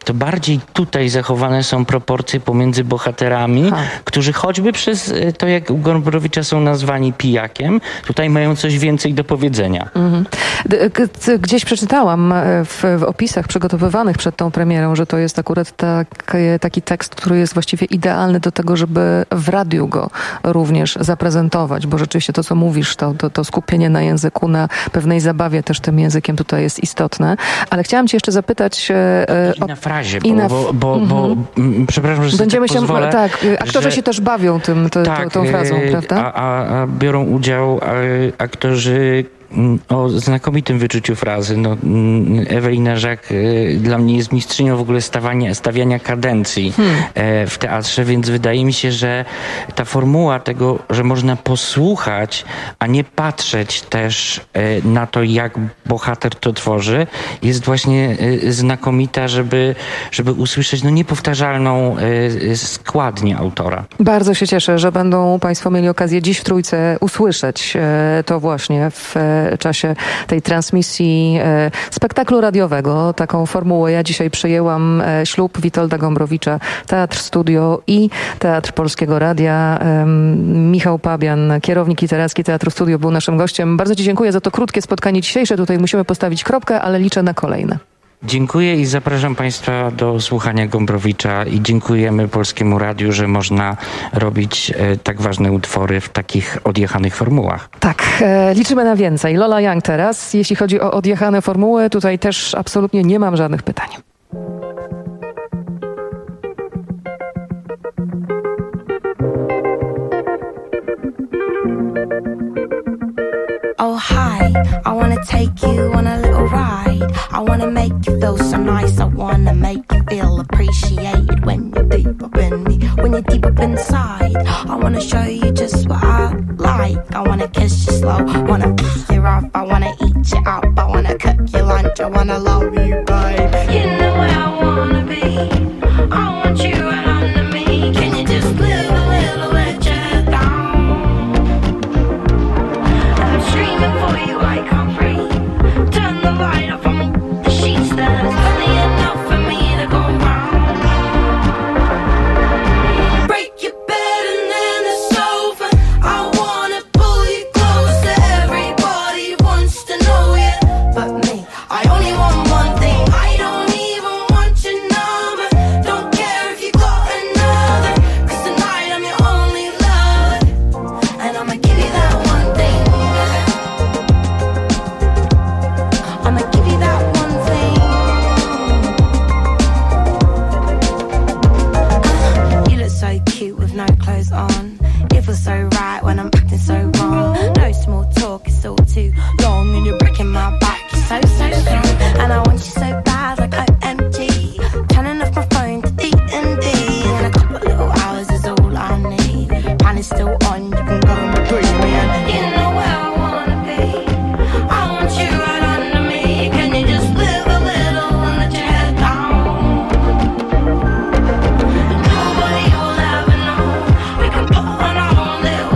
to bardziej tutaj zachowane są proporcje pomiędzy bohaterami, ha. którzy choćby przez to, jak u Gombrowicza są nazwani pijakiem, tutaj mają coś więcej do powiedzenia. Mhm. Gdzieś przeczytałam w, w opisach przygotowywanych przed tą premierą, że to jest akurat tak, taki tekst, który jest właściwie idealny do tego, żeby w radiu go również zaprezentować, bo rzeczywiście to, co mówisz, to, to, to skupienie na języku, na pewnej zabawie też tym językiem tutaj jest istotne. Ale chciałam cię jeszcze zapytać e, I na frazie, i bo, na... bo, bo, bo mm-hmm. przepraszam, że Będziemy sobie się, pozwolę, tak, aktorzy się też bawią tym, to, tak, to, tą frazą, prawda? A, a, a biorą udział a, aktorzy o znakomitym wyczuciu frazy. No, Ewelina Żak y, dla mnie jest mistrzynią w ogóle stawania, stawiania kadencji hmm. e, w teatrze, więc wydaje mi się, że ta formuła tego, że można posłuchać, a nie patrzeć też e, na to, jak bohater to tworzy, jest właśnie e, znakomita, żeby, żeby usłyszeć no, niepowtarzalną e, składnię autora. Bardzo się cieszę, że będą Państwo mieli okazję dziś w Trójce usłyszeć e, to właśnie w czasie tej transmisji e, spektaklu radiowego. Taką formułę ja dzisiaj przyjęłam. E, ślub Witolda Gombrowicza, Teatr Studio i Teatr Polskiego Radia. E, Michał Pabian, kierownik literacki Teatru Studio, był naszym gościem. Bardzo Ci dziękuję za to krótkie spotkanie dzisiejsze. Tutaj musimy postawić kropkę, ale liczę na kolejne. Dziękuję i zapraszam Państwa do słuchania Gombrowicza i dziękujemy Polskiemu Radiu, że można robić e, tak ważne utwory w takich odjechanych formułach. Tak, e, liczymy na więcej. Lola Young teraz. Jeśli chodzi o odjechane formuły, tutaj też absolutnie nie mam żadnych pytań. Oh hi, I wanna take you on a little ride. I wanna make you feel so nice. I wanna make you feel appreciated when you're deep up in me, when you're deep up inside. I wanna show you just what I like. I wanna kiss you slow, wanna pick you up. I wanna eat you up, I wanna cook you lunch. I wanna love you, babe. You know where I wanna be. I want you right under me. Can you just live a little let you down? Screaming for you, I can't breathe. Turn the light off on the sheets. There's plenty enough for me to go round. Break your bed and then it's over. I wanna pull you closer. Everybody wants to know you, but me, I only want one thing. I don't even want your number. Don't care if you got another, 'cause tonight I'm your only lover, and I'ma give you that one thing. I'ma give you that one thing. Uh, you look so cute with no clothes on. It feels so right when I'm acting so wrong. No small talk, it's all too long, and you're breaking my back. You're so, so strong, and I want you so bad like O M G. Turning off my phone to D and D, and a couple little hours is all I need. Plan is still on, you can go and breathe me, and you know where I wanna be. I want you right under me. Can you just live a little and let your head down? Nobody will ever know. We can put on our own little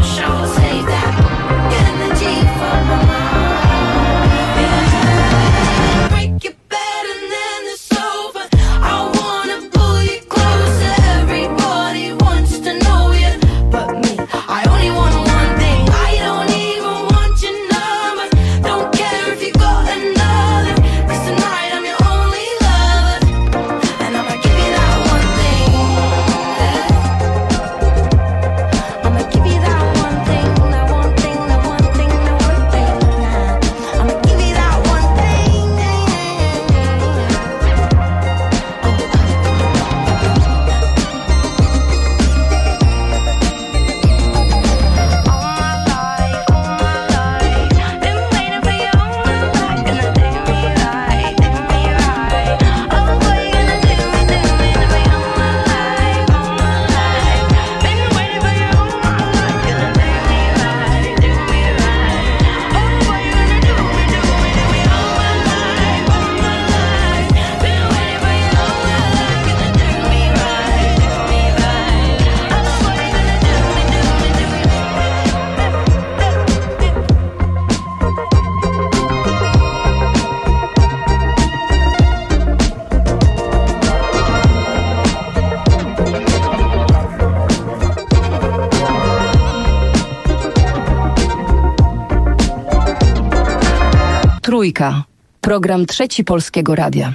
Trójka. Program Trzeci Polskiego Radia.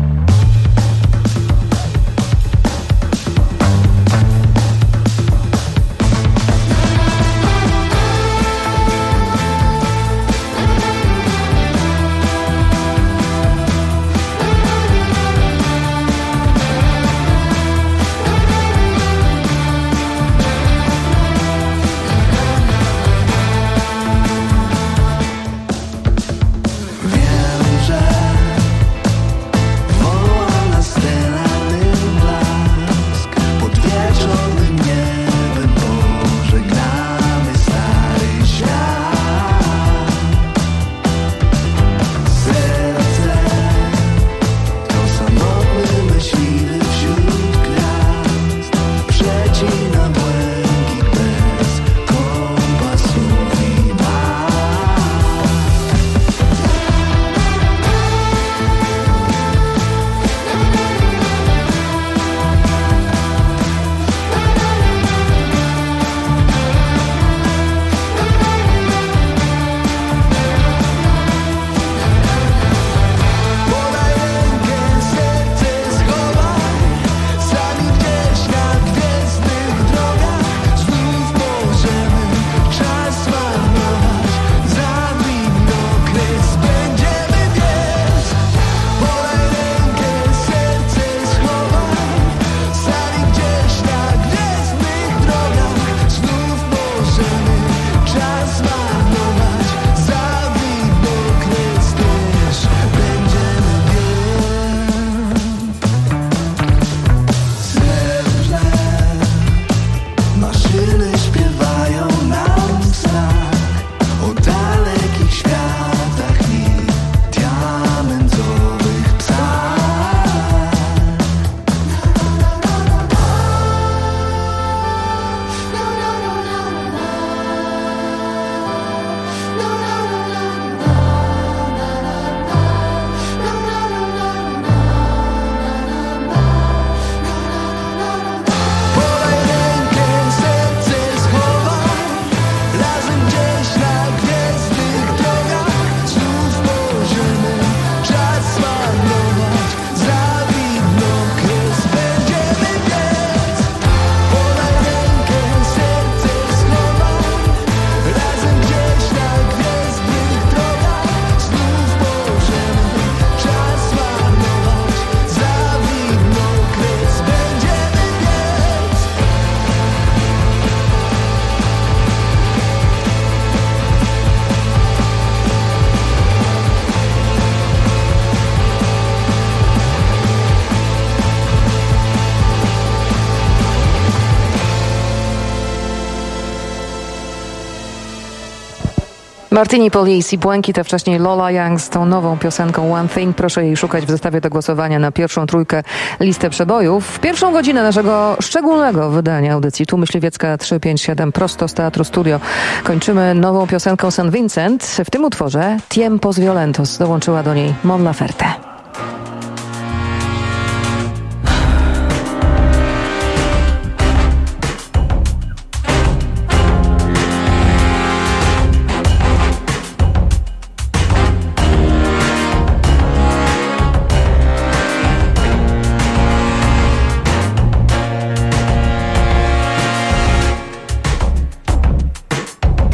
Martini Police i Błękit, a wcześniej Lola Young z tą nową piosenką One Thing. Proszę jej szukać w zestawie do głosowania na pierwszą trójkę listę przebojów. W pierwszą godzinę naszego szczególnego wydania audycji Tu Myśliwiecka trzysta pięćdziesiąt siedem prosto z Teatru Studio kończymy nową piosenką Saint Vincent. W tym utworze Tiempos Violentos dołączyła do niej Mon Laferte.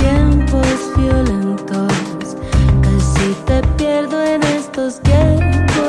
Tiempos violentos, casi te pierdo en estos tiempos.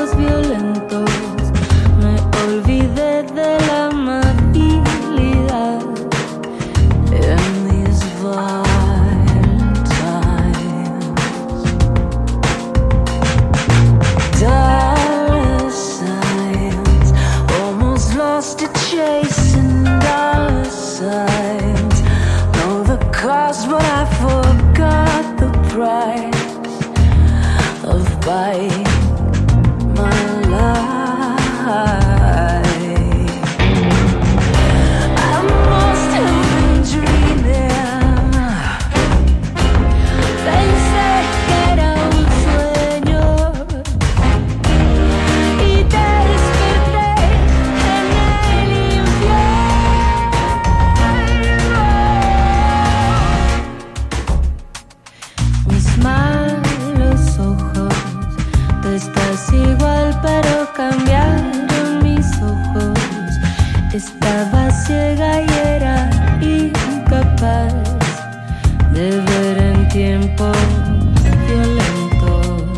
Estaba ciega y era incapaz de ver en tiempos violentos.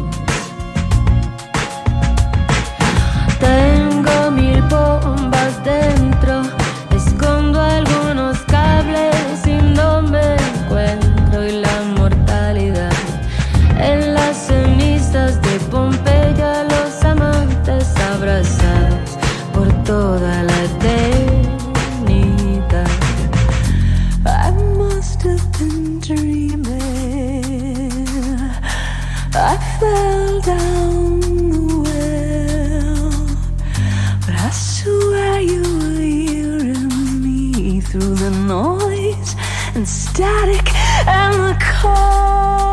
Tengo mil bombas dentro, escondo algunos cables y no me encuentro. Y la mortalidad en las cenizas de Pompeya, los amantes abrazados por toda la eternidad. I must have been dreaming. I fell down the well, but I swear you were hearing me through the noise and static and the cold.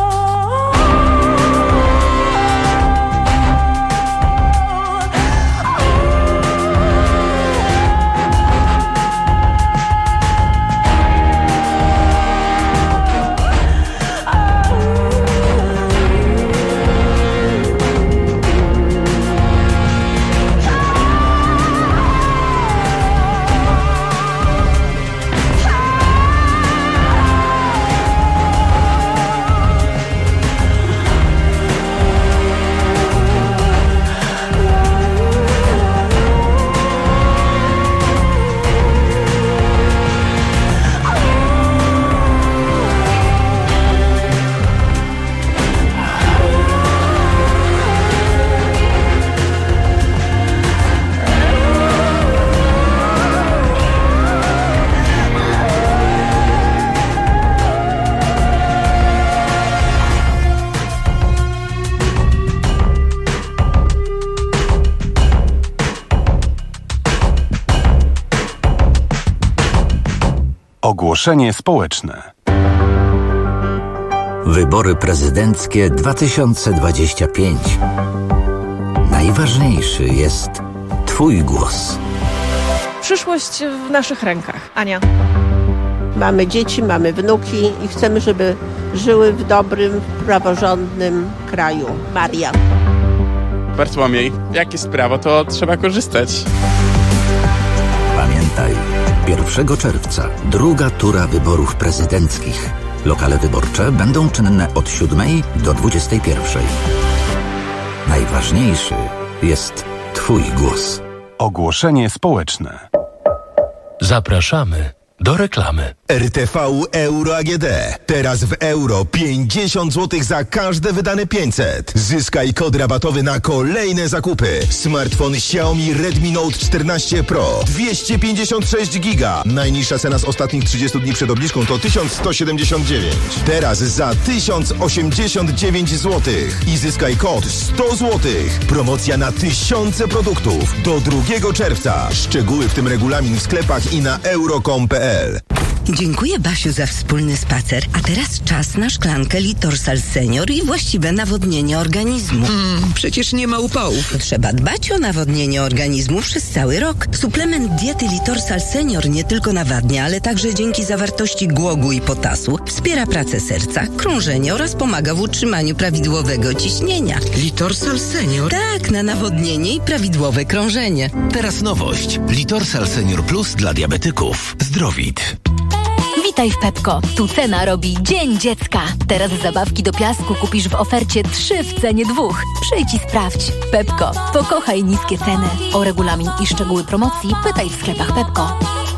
Ogłoszenie społeczne. Wybory prezydenckie dwa tysiące dwadzieścia pięć. Najważniejszy jest Twój głos. Przyszłość w naszych rękach. Ania. Mamy dzieci, mamy wnuki i chcemy, żeby żyły w dobrym, praworządnym kraju. Maria. Bartłomiej, jak jest prawo, to trzeba korzystać. Pamiętaj, pierwszego czerwca druga tura wyborów prezydenckich. Lokale wyborcze będą czynne od siódmej do dwudziestej pierwszej. Najważniejszy jest Twój głos. Ogłoszenie społeczne. Zapraszamy do reklamy. R T V Euro A G D. Teraz w euro pięćdziesiąt złotych za każde wydane pięćset. Zyskaj kod rabatowy na kolejne zakupy. Smartfon Xiaomi Redmi Note czternaście Pro. dwieście pięćdziesiąt sześć giga. Najniższa cena z ostatnich trzydziestu dni przed obniżką to tysiąc sto siedemdziesiąt dziewięć. Teraz za tysiąc osiemdziesiąt dziewięć złotych. I zyskaj kod sto złotych. Promocja na tysiące produktów. Do drugiego czerwca. Szczegóły, w tym regulamin w sklepach i na euro kropka com kropka p l. Dziękuję, Basiu, za wspólny spacer. A teraz czas na szklankę Litorsal Senior i właściwe nawodnienie organizmu. Mm, przecież nie ma upałów. Trzeba dbać o nawodnienie organizmu przez cały rok. Suplement diety Litorsal Senior nie tylko nawadnia, ale także dzięki zawartości głogu i potasu wspiera pracę serca, krążenie oraz pomaga w utrzymaniu prawidłowego ciśnienia. Litorsal Senior? Tak, na nawodnienie i prawidłowe krążenie. Teraz nowość. Litorsal Senior Plus dla diabetyków. Zdrowit. Witaj w Pepko. Tu cena robi Dzień Dziecka. Teraz zabawki do piasku kupisz w ofercie trzy w cenie dwóch. Przyjdź i sprawdź. Pepko. Pokochaj niskie ceny. O regulamin i szczegóły promocji pytaj w sklepach Pepko.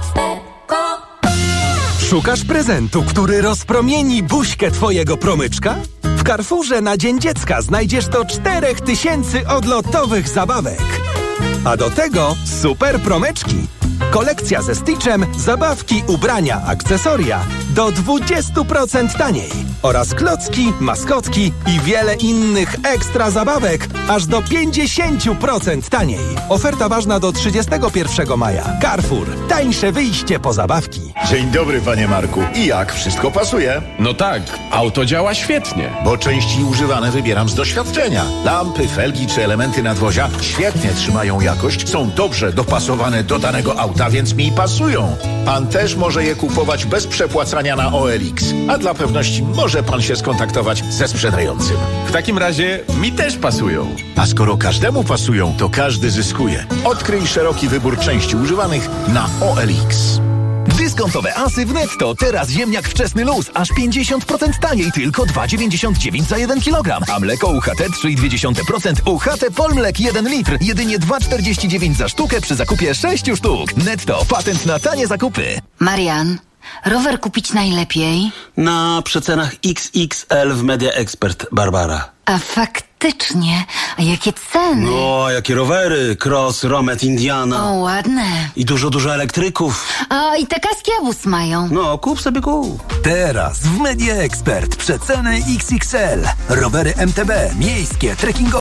Szukasz prezentu, który rozpromieni buźkę twojego promyczka? W Carrefourze na Dzień Dziecka znajdziesz do czterech tysięcy odlotowych zabawek. A do tego super promyczki. Kolekcja ze Stitchem, zabawki, ubrania, akcesoria do dwudziestu procent taniej. Oraz klocki, maskotki i wiele innych ekstra zabawek aż do pięćdziesięciu procent taniej. Oferta ważna do trzydziestego pierwszego maja. Carrefour. Tańsze wyjście po zabawki. Dzień dobry, panie Marku. I jak? Wszystko pasuje? No tak, auto działa świetnie. Bo części używane wybieram z doświadczenia. Lampy, felgi czy elementy nadwozia świetnie trzymają jakość, są dobrze dopasowane do danego auta a więc mi pasują. Pan też może je kupować bez przepłacania na O L X. A dla pewności może pan się skontaktować ze sprzedającym. W takim razie mi też pasują. A skoro każdemu pasują, to każdy zyskuje. Odkryj szeroki wybór części używanych na O L X. Dyskontowe asy w Netto. Teraz ziemniak wczesny luz. Aż pięćdziesiąt procent taniej. Tylko dwa dziewięćdziesiąt dziewięć za jeden kilogram. A mleko U H T trzy i dwie dziesiąte procent. U H T Polmlek jeden litr. Jedynie dwa czterdzieści dziewięć za sztukę przy zakupie sześciu sztuk. Netto. Patent na tanie zakupy. Marian, rower kupić najlepiej? Na przecenach X X L w Media Expert, Barbara. A faktycznie, a jakie ceny? No, jakie rowery, Cross, Romet, Indiana. O, ładne. I dużo, dużo elektryków. A i te kaski Abus mają. No, kup sobie kup. Teraz w Media Expert przeceny X X L. Rowery M T B, miejskie, trekkingowe.